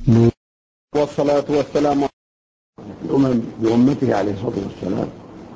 والصلاة والسلام بأمته عليه الصلاة والسلام.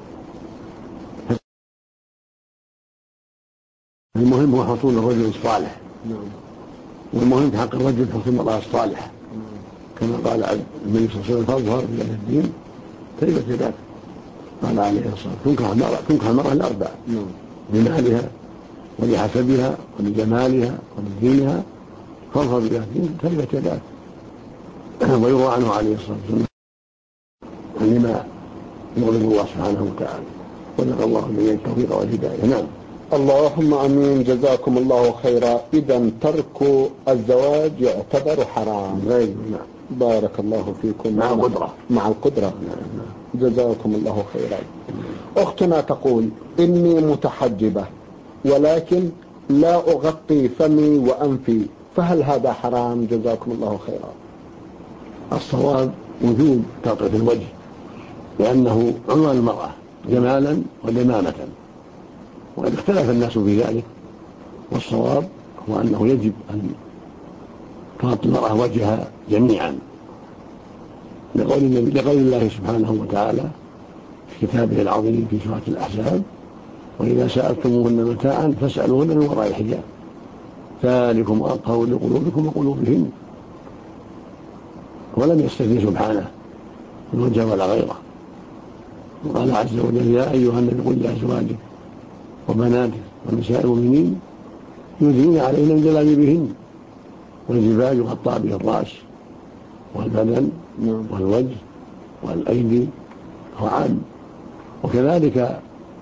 المهم هو حصول الرجل الصالح، والمهم في حق الرجل حصول المرأة الصالحة، كما قال النبي صلى الله عليه وسلم: تظهر في الدين تربت يداك. قال عليه الصلاة والسلام: تنكح المرأة لأربع: لمالها ولحسبها ولجمالها ولدينها، فاظهر بذات الدين تربت يداك. ويروى عنه عليه الصلاة والسلام لما يغضب الله سبحانه وتعالى، وذكر الله جميع التوفيق والهداية. نعم. اللهم امين. جزاكم الله خيرا. اذا ترك الزواج يعتبر حرام؟ نعم. بارك الله فيكم. مع القدرة. نعم. جزاكم الله خيرا. اختنا تقول: اني متحجبة ولكن لا اغطي فمي وانفي، فهل هذا حرام؟ جزاكم الله خيرا. الصواب وجوب تغطية الوجه، لأنه عنوان المرأة جمالا ودمامة، وقد اختلف الناس في ذلك، والصواب هو أنه يجب أن تغطي المرأة وجهها جميعا، لقول الله سبحانه وتعالى في كتابه العظيم في سورة الأحزاب: وإذا سألتموهن متاعا فاسألوهن من وراء الحجاب ذلكم أطهر لقلوبكم وقلوبهن. ولم يستثني سبحانه الوجه ولا غيره، وقال عز وجل: يا أيها النبي قل لأزواجك وبناتك ونساء المؤمنين يدنين عليهن من جلابيبهن. والجبال يغطى به الرأس والبدن والوجه والأيدي، هو عام. وكذلك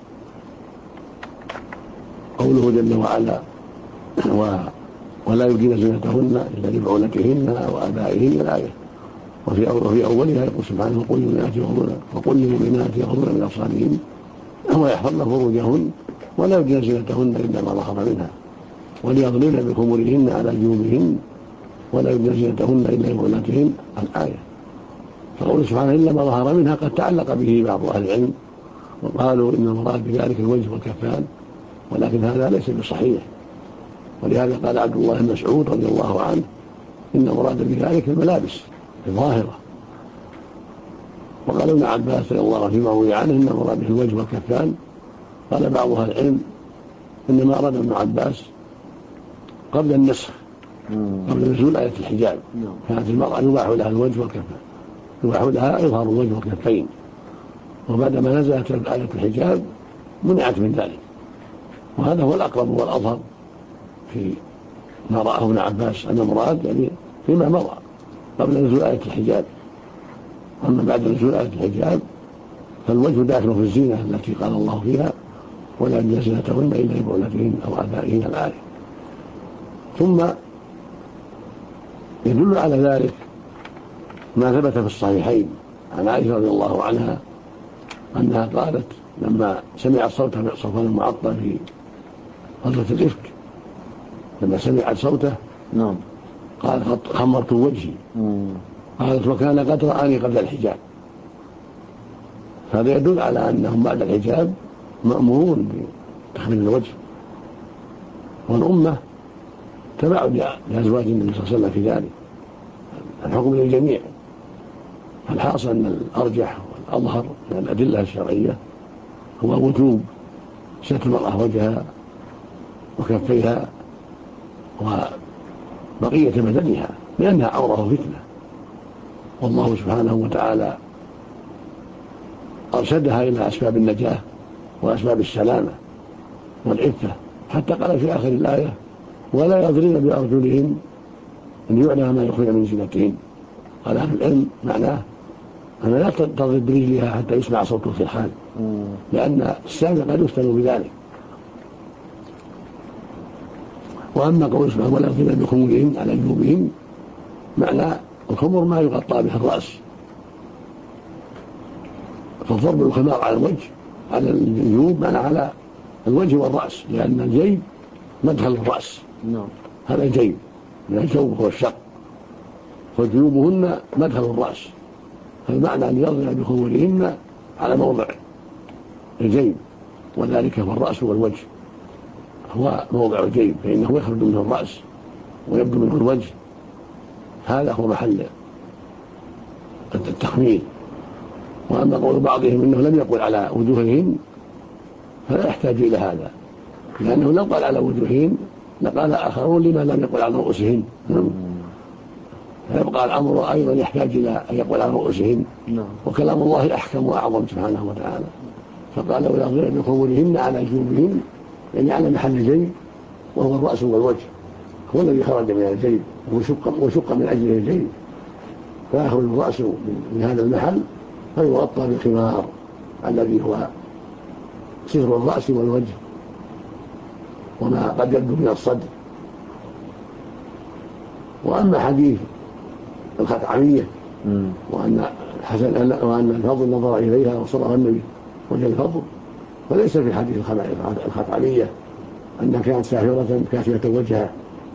قوله جل وعلا: ولا يبدين زينتهن إلا لبعولتهن وآبائهن، الآية. وفي أولها يقول سبحانه: وقل للمؤمنات يغضضن من أبصارهن ويحفظن فروجهن ولا يبدين زينتهن إلا ما ظهر منها وليضربن بخمرهن على جيوبهن ولا يبدين زينتهن إلا لبعولتهن، الآية. فقوله سبحانه إلا ما ظهر منها قد تعلق به بعض أهل العلم، وقالوا إن المراد بذلك الوجه والكفان، ولكن هذا ليس بصحيح. ولهذا قال عبد الله بن مسعود رضي الله عنه: إن المراد بذلك الملابس الظاهرة. وقال ابن عباس رضي الله عنه فيما روي عنه: إن المراد به الوجه والكفان. قال بعض أهل العلم: إنما أراد ابن عباس قبل النسخ، قبل نزول آية الحجاب، كانت المرأة يباح لها الوجه والكفان، يباح لها إظهار الوجه والكفين، وبعدما نزلت آية الحجاب منعت من ذلك. وهذا هو الأقرب والأظهر في ما رآه ابن عباس، أن المراد يعني فيما مضى قبل نزول آية الحجاب. أما بعد نزول آية الحجاب فالوجه داخل في الزينة التي قال الله فيها: ولا يبدين زينتهن إلا لبعولتهن أو آبائهن، الآية. ثم يدل على ذلك ما ثبت في الصحيحين عن عائشة رضي الله عنها أنها قالت لما سمعت صوته صفوان المعطل في غزوة الإفك، لما سمعت صوته قالت: خمرت وجهي. قالت: وكان قد رآني قبل الحجاب. هذا يدل على أنهم بعد الحجاب مأمورون بتخمير الوجه، والأمة تبعد لأزواج النبي صلى الله عليه وسلم في ذلك، الحكم للجميع. فالحاصل أن الأرجح والأظهر من الأدلة الشرعية هو وجوب ستر المرأة وجهها وكفيها وبقية بدنها، لأنها عورة فتنة، والله سبحانه وتعالى أرشدها إلى أسباب النجاة وأسباب السلامة والعفة، حتى قال في آخر الآية: ولا يضربن بأرجلهن أن يعلم ما يخفين من زينتهن. قال أهل العلم معناه أن لا تضرب برجلها حتى يسمع صوته في الحال، لأن السامع قد يفتن بذلك. وأما قول سبحانه: ولا يضربن بخمرهن على جيوبهن، معنى الخمر ما يغطى به الرأس، فالضرب الخمار على الوجه على الجيوب معنى على الوجه والرأس، لأن الجيب مدخل الرأس، هذا الجيب من الجوب هو الشق، وجيوبهن مدخل الرأس، فالمعنى أن يضرب بخمرهن على موضع الجيب، وذلك هو الرأس والوجه، هو موضع الجيب، فإنه يخرج منه الرأس ويبدو منه الوجه، هذا هو محل التخمين. وأما قول بعضهم إنه لم يقل على وجوههن فلا يحتاج إلى هذا، لأنه لو قال على وجوههن لقال آخرون لما لم يقل على رؤوسهن، فيبقى الأمر أيضا يحتاج إلى أن يقول على رؤوسهن. وكلام الله أحكم وأعظم سبحانه وتعالى، فقال ولا ضرب بخمورهن على جيوبهن، يعني على محل الجيب وهو الرأس والوجه، هو الذي خرج من الجيب وشق من أجله الجيب، فيخرج الرأس من هذا المحل فيغطى بالخمار الذي هو ستر الرأس والوجه وما قد يبدو من الصدر. وأما حديث الخطعمية وأن الفضل نظر إليها وصرف النبي وجه الفضل، فليس في حديث الخطعمية أنها كانت ساهرة كاشفة وجهها،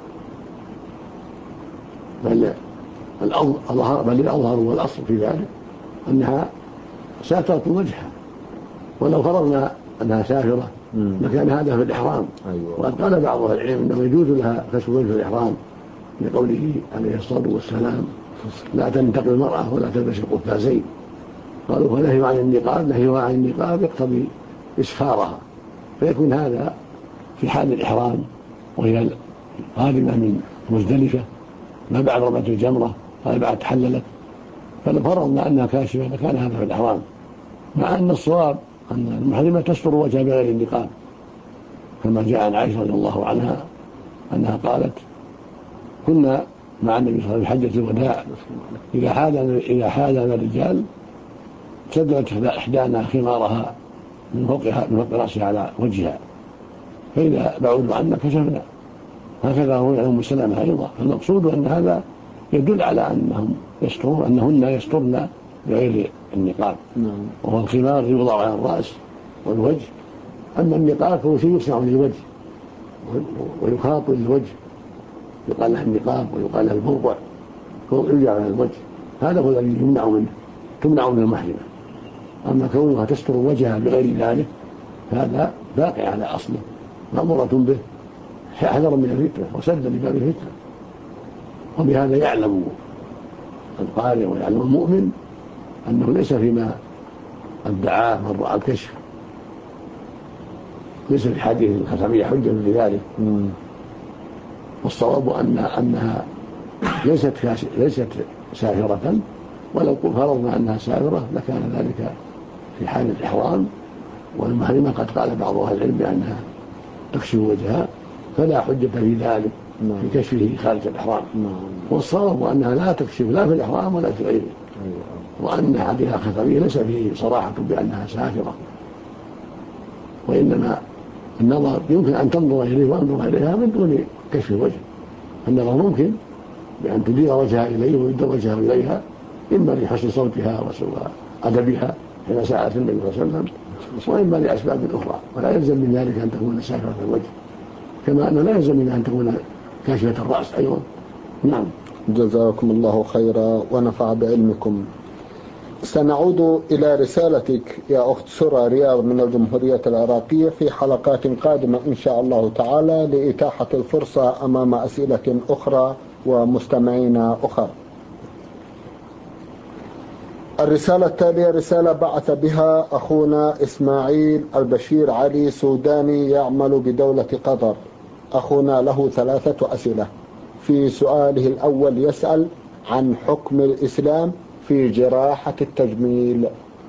بل الأظهر والأصل في ذلك أنها ساترت وجهها، ولو فرضنا أنها سافرة لكان هذا في الإحرام. وقد قال بعض أهل العلم أنه يجوز لها كشف وجه في الإحرام لقوله عليه الصلاة والسلام لا تنتقل المرأة ولا تلبس القفازين. قالوا فنهي عن النقاب يقتضي إسفارها، فيكون هذا في حال الإحرام وهي قادمة من مزدلفة ما بعد رمية الجمرة ما بعد تحللت، فلو فرضنا أنها كاشفة لكان هذا في الإحرام، مع أن الصواب أن المحرمة تستر وجهها بغير النقاب، كما جاء عن عائشة رضي الله عنها أنها قالت كنا مع النبي صلى الله عليه وسلم في حجة الوداع إذا حاذنا الرجال سدلت إحدانا خمارها من فوق رأسها على وجهها، فإذا بعدوا عنا كشفنا. هكذا هو أم سلمة أيضا. المقصود أن هذا يدل على أنهن يسترن بغير النقاب، وهو الخمار يوضع على الرأس والوجه. أما النقاب فهو شيء يصنع للوجه ويخاط للوجه، يقال له النقاب ويقال له البرقع، فهو يرجع على الوجه، هذا هو الذي تمنع من المحرمة. أما كونها تستر وجهها بغير ذلك هذا باقي على أصله مأمورة به حذرا من الفتنة وسدا لباب الفتنة. وبهذا يعلم القارئ ويعلم المؤمن أنه ليس فيما ادعاه من رأى الكشف، ليس في حديث الخطعمية حجة في ذلك. والصواب أنها ليست سافرة، ولو فرضنا أنها سافرة لكان ذلك في حال الإحرام، والمحرمة قد قال بعض أهل العلم بأنها تكشف وجهها، فلا حجة في ذلك في كشفه خارج الإحرام. والصواب أنها لا تكشف لا في الإحرام ولا في غيره، وأن حديث الخطعمية ليس فيه صراحة بأنها سافرة، وإنما النظر يمكن أن تنظر إليه وأنظر إليها من دون كشف الوجه. النظر ممكن بأن تدير وجهها إليه ويدر وجهها إليها، إما لحسن صوتها وسوء أدبها حين سألت النبي صلى الله عليه وسلم، وإما لأسباب أخرى، ولا يلزم من ذلك أن تكون سافرة الوجه، كما أنه لا يلزم منها أن تكون كاشفة الرأس أيضا. نعم. جزاكم الله خيرا ونفع بعلمكم. سنعود إلى رسالتك يا أخت سرى رياض من الجمهورية العراقية في حلقات قادمة إن شاء الله تعالى لإتاحة الفرصة أمام أسئلة أخرى ومستمعين أخرى. الرسالة التالية رسالة بعث بها أخونا إسماعيل البشير علي سوداني يعمل بدولة قطر. أخونا له 3 أسئلة. في سؤاله الأول يسأل عن حكم الإسلام في جراحة التجميل.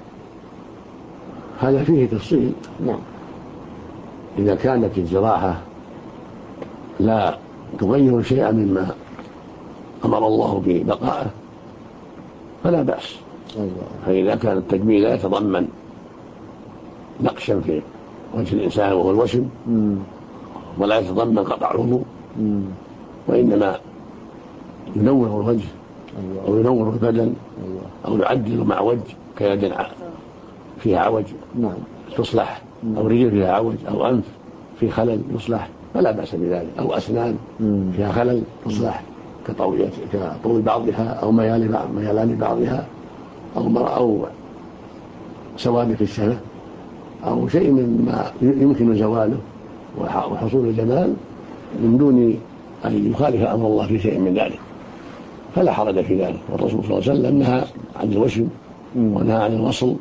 هذا فيه تفصيل. نعم. إذا كانت الجراحة لا تغير شيئا مما أمر الله ببقائه فلا بأس. فإذا كان التجميل لا يتضمن نقشا في وجه الإنسان وهو الوشم، ولا يتضمن قطع عضو، وإنما ينور الوجه أو ينور البدن أو يعدل مع وجه كيد فيها عوج تصلح، أو رجل فيها عوج، أو أنف في خلل يصلح، فلا بأس بذلك، أو أسنان فيها خلل تصلح كطول بعضها أو ميلان بعضها أو سواد في الشفة أو شيء مما يمكن زواله وحصول الجمال من دون أن يخالف أمر الله في شيء من ذلك، فلا حرج في ذلك. والرسول صلى الله عليه وسلم نهى عن الوشم ونهى عن الوصل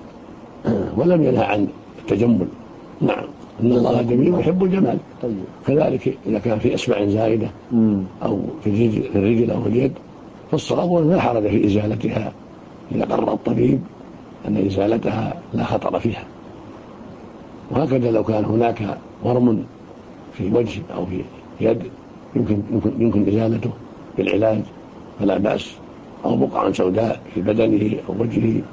ولم ينهى عن التجمل. نعم، إن الله جميل يحب الجمال. طيب. كذلك إذا كان في إصبع زائدة أو في الرجل أو في اليد فالصواب لا حرج في إزالتها إذا قرر الطبيب أن إزالتها لا خطر فيها. وهكذا لو كان هناك ورم في وجه أو في يد يمكن إزالته بالعلاج فلا بأس، أو بقعة سوداء في بدنه أو وجهه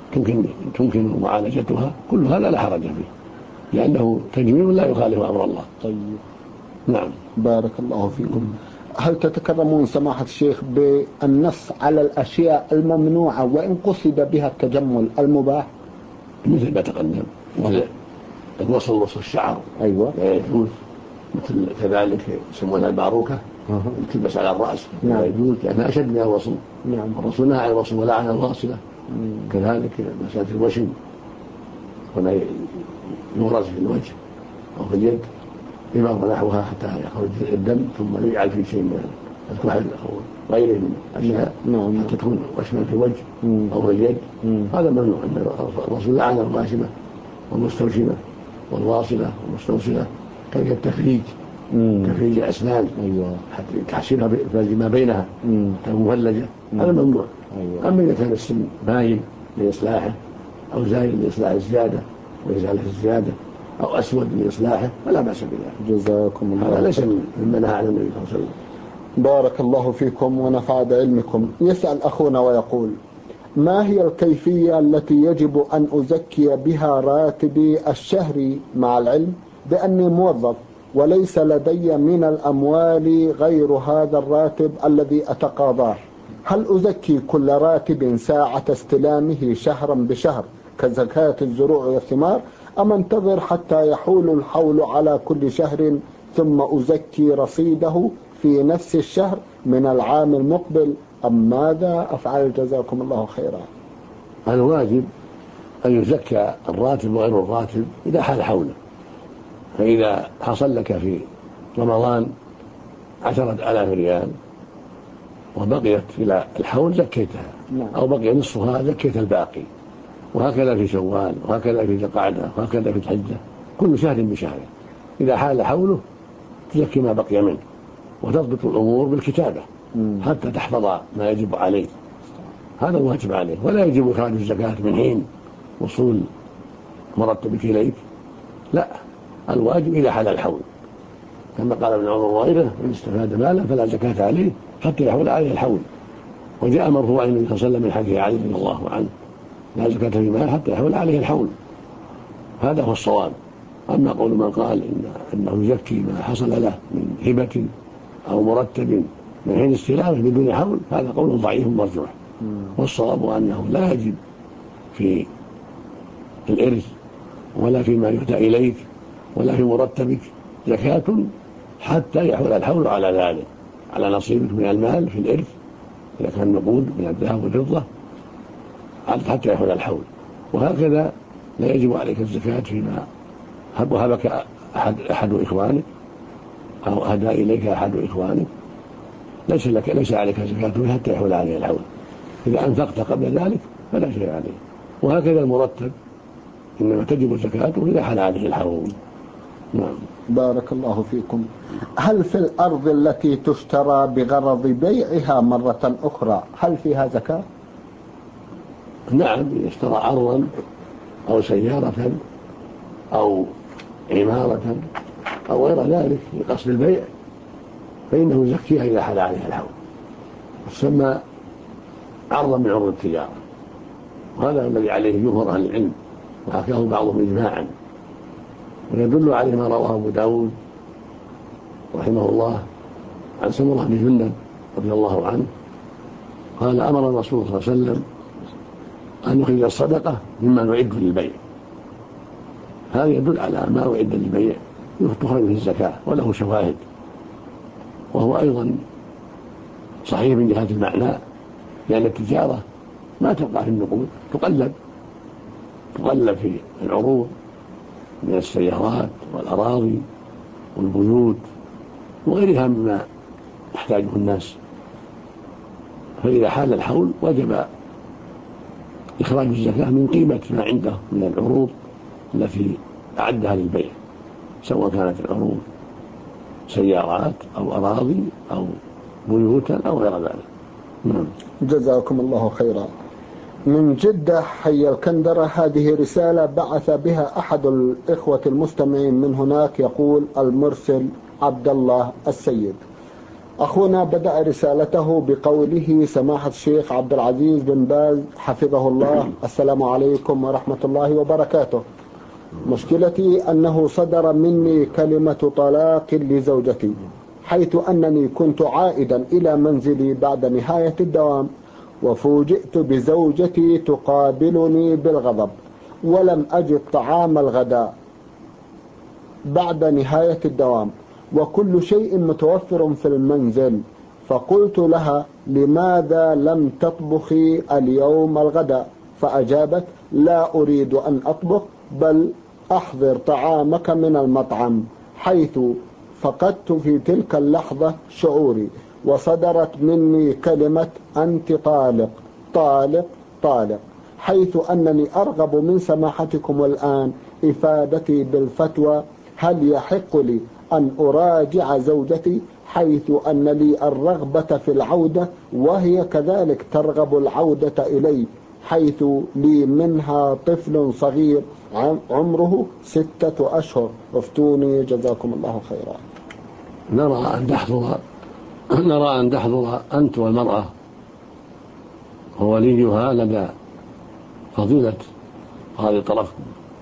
تمكن معالجتها، كل هذا لا حرج فيه لأنه تجميل لا يخالف أمر الله. طيب. نعم. بارك الله فيكم. هل تتكرمون سماحة الشيخ بالنص على الأشياء الممنوعة وإن قصد بها التجمل المباح؟ مثل ما تقدم، مثل الوصل الشعر. أيوة. لا يجوز. مثل كذلك يسمونها الباروكة تلبس على الرأس. نعم. لا يجوز لأنها أشد من الوصل. نعم. الرسول نهى عن الوصل ولعن الواصلة. كذلك مسألة الوشم هنا يغرز في الوجه أو في اليد بمرض نحوها حتى يخرج الدم ثم يجعل في شيء من الكحل أو غيره من الأشياء حتى تكون وشمة في الوجه أو في اليد. هذا ممنوع. الرسول لعن الواشمة والمستوشمة والواصلة والمستوصلة كالتفريج تفريج الأسنان. أيوة. حتى تحسينها ما بينها مفلجة. هذا ممنوع. أيوة. أما إذا كان السن باين لإصلاحه أو زايد لإصلاح الزيادة وإزالة الزيادة أو أسود لإصلاحه فلا بأس بذلك. جزاكم الله. هذا ليس مما نهى عنه النبي صلى الله عليه وسلم. بارك الله فيكم ونفع بعلمكم. يسأل أخونا ويقول: ما هي الكيفية التي يجب أن أزكي بها راتبي الشهري مع العلم بأني موظف وليس لدي من الأموال غير هذا الراتب الذي أتقاضاه؟ هل أزكي كل راتب ساعة استلامه شهرا بشهر كزكاة الزروع والثمار، أم انتظر حتى يحول الحول على كل شهر ثم أزكي رصيده في نفس الشهر من العام المقبل، أم ماذا أفعل؟ جزاكم الله خيرا. الواجب أن يزكى الراتب وغير الراتب إذا حال حوله. فإذا حصل لك في رمضان 10,000 ريال وبقيت إلى الحول زكيتها، أو بقي نصفها زكيت الباقي. وهكذا في شوال وهكذا في ذي القعدة وهكذا في الحجة، كل شهر بشهر. إذا حال حوله تزكي ما بقي منه وتضبط الأمور بالكتابة حتى تحفظ ما يجب عليه. هذا الواجب عليه، ولا يجب إخراج الزكاة من حين وصول مرتبك إليك، لا، الواجب إذا حال الحول، كما قال ابن عمر وغيره: من استفاد مالا فلا زكاة عليه حتى يحول عليه الحول. وجاء مرفوعا النبي صلى الله عليه وسلم من حديث علي رضي الله عنه: لا زكاة في مال حتى يحول عليه الحول. هذا هو الصواب. أما قول من قال إنه يزكي ما حصل له من هبة أو مرتب من حين استلامه بدون حول، هذا قول ضعيف مرجوح. والصواب أنه لا يجب في الإرث ولا فيما يهدى إليك ولا في مرتبك زكاة حتى يحول الحول على ذلك، على نصيبك من المال في الإرث إذا كان نقود من الذهب والفضة حتى يحول الحول. وهكذا لا يجب عليك الزكاة فيما وهبك أحد إخوانك أو أهدى إليك أحد إخوانك، ليس عليك زكاة حتى يحول عليه الحول. إذا أنفقت قبل ذلك فلا شيء عليه. وهكذا المرتب إنما تجب الزكاة إذا حل عليه الحول. نعم. بارك الله فيكم. هل في الأرض التي تشترى بغرض بيعها مرة أخرى هل فيها زكاة؟ نعم، إذا اشترى أرضا أو سيارة أو عمارة أو غير ذلك لقصد البيع فإنه يزكيها إذا حل عليها الحول، تسمى عرضا من عروض التجارة. وهذا الذي عليه جمهور أهل العلم، وحكاه بعضهم إجماعا. ويدل عليه ما رواه أبو داود رحمه الله عن سمرة بن جندب رضي الله عنه قال: أمر الرسول صلى الله عليه وسلم أن نخرج الصدقة مما نعد للبيع. هذا يدل على ما أعد للبيع تخرج به الزكاة، وله شواهد. وهو أيضا صحيح من جهة المعنى، لأن التجارة ما تبقى في النقود، تقلب في العروض من السيارات والأراضي والبيوت وغيرها مما يحتاجه الناس. فإذا حال الحول وجب إخراج الزكاة من قيمة ما عنده من العروض التي أعدها للبيع، سواء كانت العروض سيارات أو أراضي أو بيوتا أو غير ذلك. جزاكم الله خيرا. من جدة حي الكندرة، هذه رسالة بعث بها أحد الإخوة المستمعين من هناك، يقول المرسل عبد الله السيد. أخونا بدأ رسالته بقوله: سماحة الشيخ عبد العزيز بن باز حفظه الله، السلام عليكم ورحمة الله وبركاته. مشكلتي أنه صدر مني كلمة طلاق لزوجتي، حيث أنني كنت عائدا إلى منزلي بعد نهاية الدوام، وفوجئت بزوجتي تقابلني بالغضب، ولم أجد طعام الغداء بعد نهاية الدوام، وكل شيء متوفر في المنزل. فقلت لها: لماذا لم تطبخي اليوم الغداء؟ فأجابت: لا أريد أن أطبخ، بل أحضر طعامك من المطعم، حيث فقدت في تلك اللحظة شعوري، وصدرت مني كلمة: أنت طالق طالق طالق، حيث أنني أرغب من سماحتكم الآن إفادتي بالفتوى، هل يحق لي أن أراجع زوجتي، حيث أن لي الرغبة في العودة وهي كذلك ترغب العودة إلي، حيث لي منها طفل صغير عمره 6 أشهر، افتوني جزاكم الله خيرا. نرى أن تحضر أنت والمرأة ووليها لدى فضيلة هذه الطرف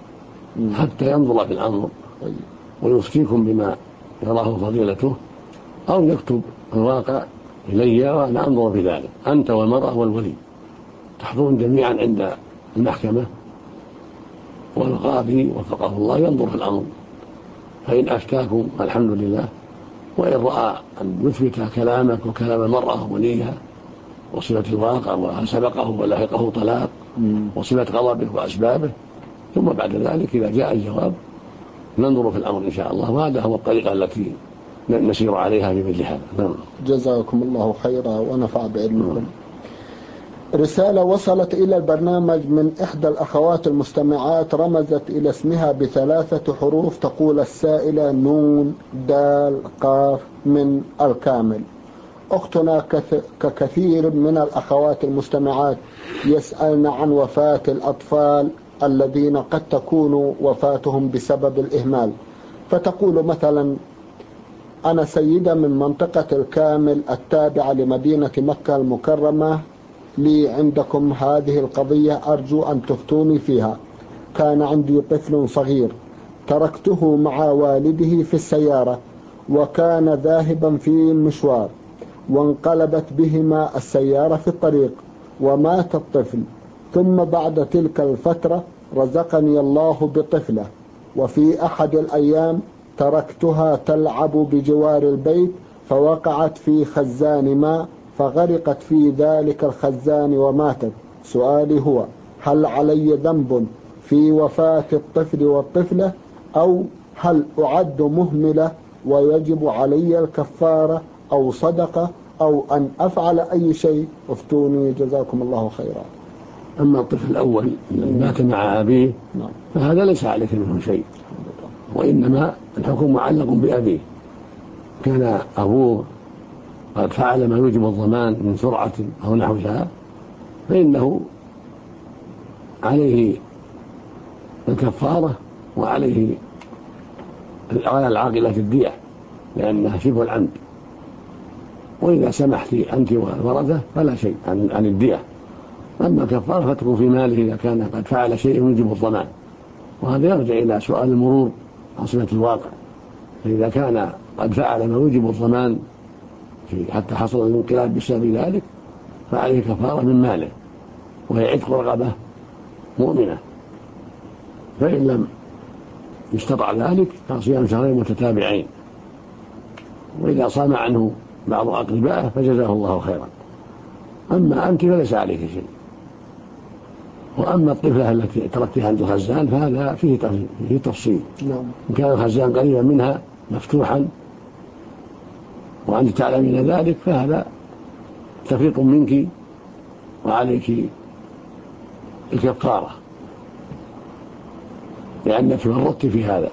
حتى ينظر في الأمر ويفتيكم بما يراه فضيلته، أو يكتب الواقع إلي وأنا أنظر في ذلك. أنت والمرأة والولي تحضرون جميعا عند المحكمة، والقاضي وفقه الله ينظر في الأمر، فإن أفتاكم الحمد لله، وإن رأى أن يثبت كلامك وكلام المرأة وليها وصلة الواقع وهل سبقه ولحقه طلاق وصلة غضبه وأسبابه، ثم بعد ذلك إذا جاء الجواب ننظر في الأمر إن شاء الله. وهذا هو الطريقة التي نسير عليها في مثل هذا. جزاكم الله خيرا ونفع بعلمكم. رسالة وصلت إلى البرنامج من إحدى الأخوات المستمعات، رمزت إلى اسمها ب3 حروف، تقول السائلة: نون دال قاف من الكامل. أختنا ككثير من الأخوات المستمعات يسألن عن وفاة الأطفال الذين قد تكون وفاتهم بسبب الإهمال، فتقول مثلا: أنا سيدة من منطقة الكامل التابعة لمدينة مكة المكرمة، لي عندكم هذه القضية، أرجو أن تفتوني فيها. كان عندي طفل صغير تركته مع والده في السيارة، وكان ذاهبا في مشوار، وانقلبت بهما السيارة في الطريق ومات الطفل. ثم بعد تلك الفترة رزقني الله بطفلة، وفي أحد الأيام تركتها تلعب بجوار البيت، فوقعت في خزان ماء فغرقت في ذلك الخزان وماتت. سؤالي هو: هل علي ذنب في وفاة الطفل والطفلة، أو هل أعد مهملة ويجب علي الكفارة أو صدقة أو أن أفعل أي شيء؟ افتوني جزاكم الله خيرا. أما الطفل الأول الذي مات مع أبيه فهذا ليس عليك منه شيء، وإنما الحكم معلق بأبيه. كان أبوه قد فعل ما يوجب الضمان من سرعة أو نحوها، فإنه عليه الكفارة وعليه على العاقلة الدية، لأنها شبه العمد. وإذا سمحت أنت والورثة فلا شيء عن الدية. أما الكفارة فتكون في ماله إذا كان قد فعل شيء يوجب الضمان، وهذا يرجع إلى سؤال المرور عن صلة الواقع. فإذا كان قد فعل ما يوجب الضمان حتى حصل الانقلاب بسبب ذلك فعليه كفارة من ماله، وهي عتق رقبة مؤمنة. فإن لم يستطع ذلك فصيام شهرين متتابعين، وإذا صام عنه بعض أقربائه فجزاه الله خيرا. أما أنت فليس عليك شيء. وأما الطفلة التي تركتها عند الخزان فهذا فيه تفصيل. إن كان الخزان قريبا منها مفتوحا وأنت تعلمين ذلك فهذا تفريط منك وعليك الكفارة لأنك فرطت في هذا.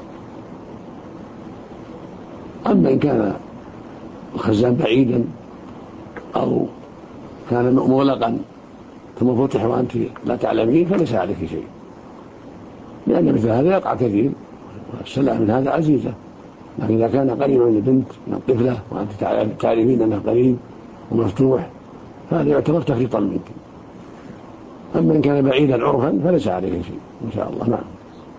أما إن كان الخزان بعيدا أو كان مغلقا ثم فتح وأنت لا تعلمين فليس عليك شيء، لأن مثل هذا يقع كثير والسلعة من هذا عزيزة. لكن إذا كان قريبا من البنت من الطفلة وأنت تعرفين أنه قريب ومفتوح فهذا يعتبر تفريطا منك. أما إن كان بعيدا عرفا فليس عليه شيء إن شاء الله. نعم.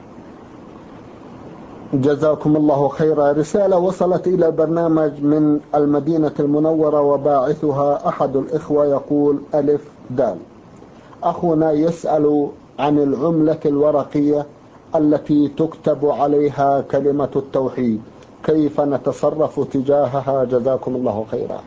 جزاكم الله خيرا. رسالة وصلت إلى البرنامج من المدينة المنورة وباعثها أحد الإخوة يقول: ألف دال. أخونا يسأل عن العملة الورقية التي تكتب عليها كلمة التوحيد، كيف نتصرف تجاهها؟ جزاكم الله خيرا.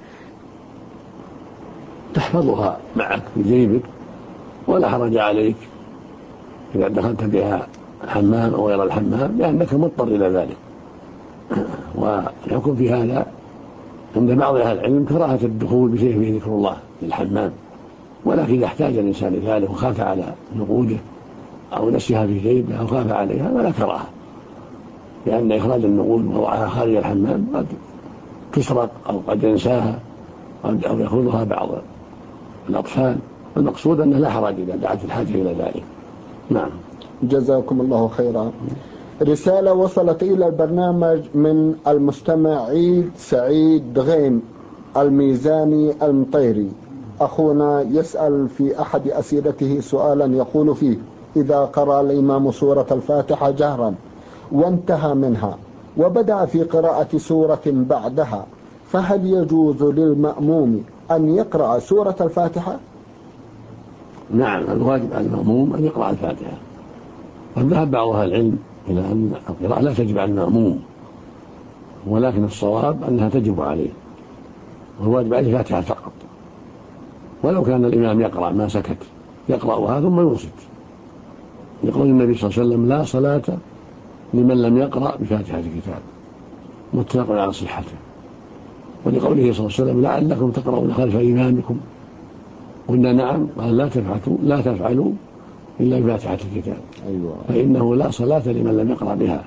تحفظها معك في جيبك ولا حرج عليك إذا دخلت بها الحمام أو غير الحمام، لأنك مضطر إلى ذلك. والحكم في هذا عند بعض أهل العلم كراهة الدخول بشيء فيه ذكر الله في الحمام، ولكن إذا احتاج الإنسان لذلك وخاف على نقوده أو نسيها في جيبه أو خاف عليها فلا كراهة، لأن إخراج النقود ووضعها خارج الحمام قد تسرق أو قد ينساها أو يأخذها بعض الأطفال. المقصود أنه لا حرج إذا دعت الحاجة إلى ذلك. نعم. جزاكم الله خيرا. رسالة وصلت إلى البرنامج من المستمع عيد سعيد دغيم الميزاني المطيري. أخونا يسأل في أحد أسئلته سؤالا يقول فيه: إذا قرأ الإمام سورة الفاتحة جهرا وانتهى منها وبدأ في قراءة سورة بعدها، فهل يجوز للمأموم أن يقرأ سورة الفاتحة؟ نعم، الواجب على المأموم أن يقرأ الفاتحة، وذهب بعض أهل العلم إلى أن القراءة لا تجب على المأموم، ولكن الصواب أنها تجب عليه، والواجب عليه الفاتحة فقط، ولو كان الإمام يقرأ ما سكت يقرأها ثم ينصت، يقول النبي صلى الله عليه وسلم: لا صلاة لمن لم يقرأ بفاتحة الكتاب، متفق على صحته. ولقوله صلى الله عليه وسلم: لعلكم تقرؤون خلف إمامكم، قلنا نعم، قال: لا تفعلوا إلا بفاتحة الكتاب، أيوة. فإنه لا صلاة لمن لم يقرأ بها.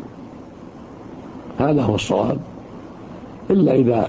هذا هو الصواب، إلا إذا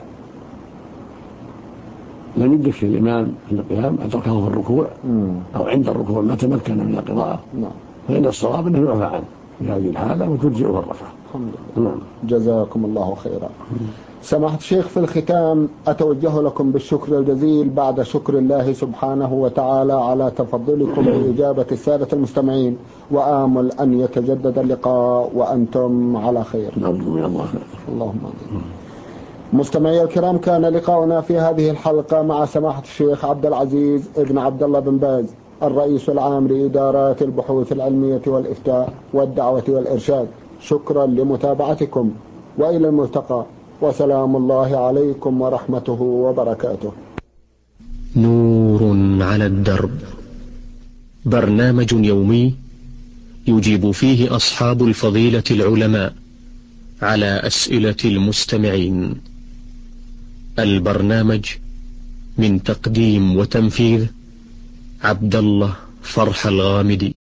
لم يدرك الإمام في القيام أدركه في الركوع أو عند الركوع ما تمكن من القراءة، فإن الصواب أنه يعفى عنه في هذه الحالة وترجئه الركعة. الحمد لله. جزاكم الله خيرا. سماحة الشيخ، في الختام أتوجه لكم بالشكر الجزيل بعد شكر الله سبحانه وتعالى على تفضلكم بإجابة السادة المستمعين، وآمل أن يتجدد اللقاء وأنتم على خير. اللهم آمين. مستمعي الكرام، كان لقاؤنا في هذه الحلقة مع سماحة الشيخ عبد العزيز ابن عبد الله بن باز، الرئيس العام لإدارات البحوث العلمية والإفتاء والدعوة والإرشاد. شكرا لمتابعتكم، وإلى الملتقى، وسلام الله عليكم ورحمته وبركاته. نور على الدرب، برنامج يومي يجيب فيه أصحاب الفضيلة العلماء على أسئلة المستمعين. البرنامج من تقديم وتنفيذ عبد الله فرح الغامدي.